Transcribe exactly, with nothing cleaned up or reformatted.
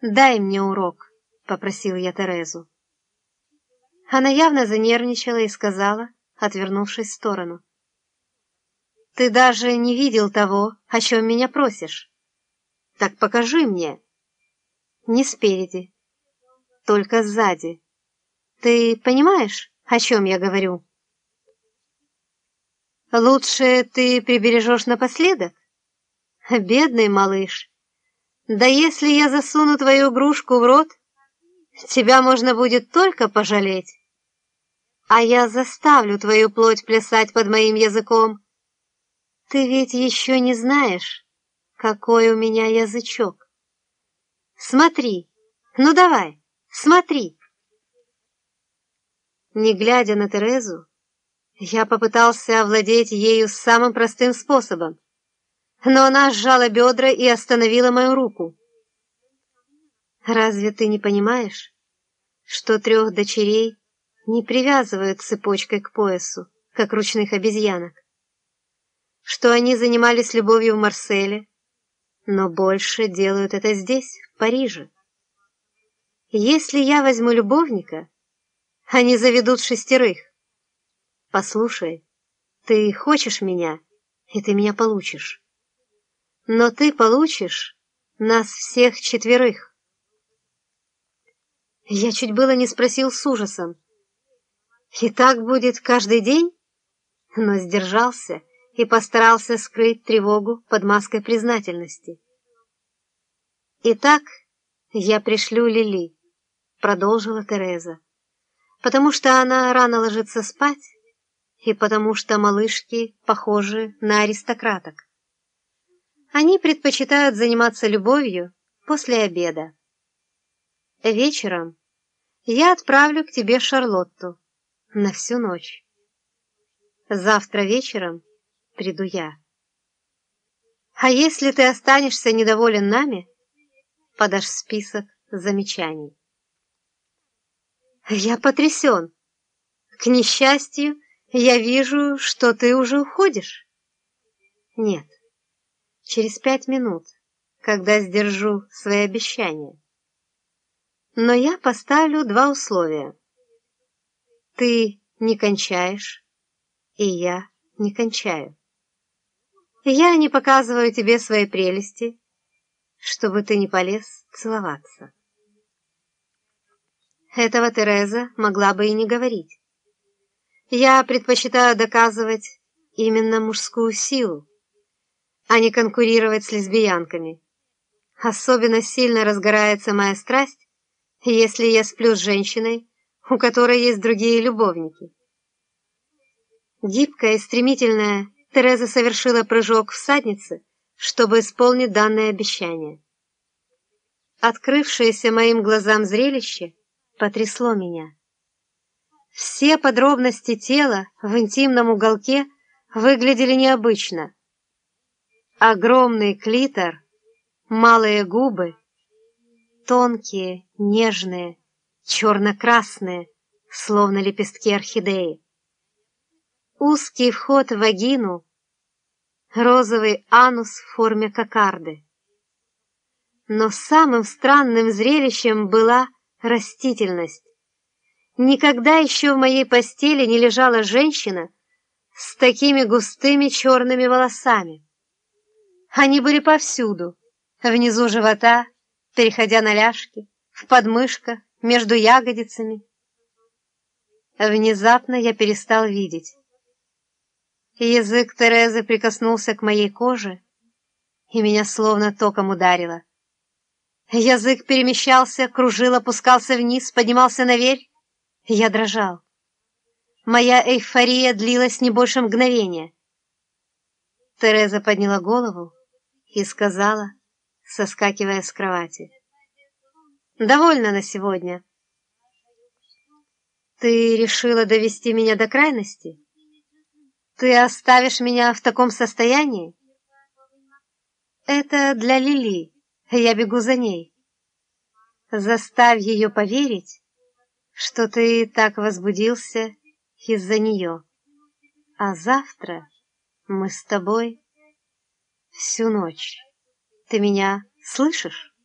«Дай мне урок», — попросил я Терезу. Она явно занервничала и сказала, отвернувшись в сторону: «Ты даже не видел того, о чем меня просишь. Так покажи мне». «Не спереди, только сзади. Ты понимаешь, о чем я говорю?» «Лучше ты прибережешь напоследок? Бедный малыш. Да если я засуну твою игрушку в рот, тебя можно будет только пожалеть. А я заставлю твою плоть плясать под моим языком. Ты ведь еще не знаешь, какой у меня язычок. Смотри, ну давай, смотри». Не глядя на Терезу, я попытался овладеть ею самым простым способом, но она сжала бедра и остановила мою руку. «Разве ты не понимаешь, что трех дочерей не привязывают цепочкой к поясу, как ручных обезьянок? Что они занимались любовью в Марселе, но больше делают это здесь, в Париже? Если я возьму любовника, они заведут шестерых. Послушай, ты хочешь меня, и ты меня получишь. Но ты получишь нас всех четверых». Я чуть было не спросил с ужасом: «И так будет каждый день?» Но сдержался и постарался скрыть тревогу под маской признательности. «Итак, я пришлю Лили», — продолжила Тереза, «потому что она рано ложится спать, и потому что малышки похожи на аристократок. Они предпочитают заниматься любовью после обеда. Вечером я отправлю к тебе Шарлотту на всю ночь. Завтра вечером приду я. А если ты останешься недоволен нами, подашь список замечаний». «Я потрясен. К несчастью, я вижу, что ты уже уходишь». «Нет, через пять минут, когда сдержу свои обещания. Но я поставлю два условия. Ты не кончаешь, и я не кончаю. Я не показываю тебе свои прелести, чтобы ты не полез целоваться». Этого Тереза могла бы и не говорить. Я предпочитаю доказывать именно мужскую силу, а не конкурировать с лесбиянками. Особенно сильно разгорается моя страсть, если я сплю с женщиной, у которой есть другие любовники. Гибкая и стремительная, Тереза совершила прыжок всадницы, чтобы исполнить данное обещание. Открывшееся моим глазам зрелище потрясло меня. Все подробности тела в интимном уголке выглядели необычно. Огромный клитор, малые губы, тонкие, нежные, черно-красные, словно лепестки орхидеи. Узкий вход в вагину, розовый анус в форме кокарды. Но самым странным зрелищем была растительность. Никогда еще в моей постели не лежала женщина с такими густыми черными волосами. Они были повсюду, внизу живота, переходя на ляжки, в подмышках, между ягодицами. Внезапно я перестал видеть. Язык Терезы прикоснулся к моей коже, и меня словно током ударило. Язык перемещался, кружил, опускался вниз, поднимался наверх. Я дрожал. Моя эйфория длилась не больше мгновения. Тереза подняла голову и сказала, соскакивая с кровати: «Довольно на сегодня. Ты решила довести меня до крайности? Ты оставишь меня в таком состоянии? Это для Лили, я бегу за ней. Заставь ее поверить, что ты так возбудился из-за нее. А завтра мы с тобой всю ночь. Ты меня слышишь?»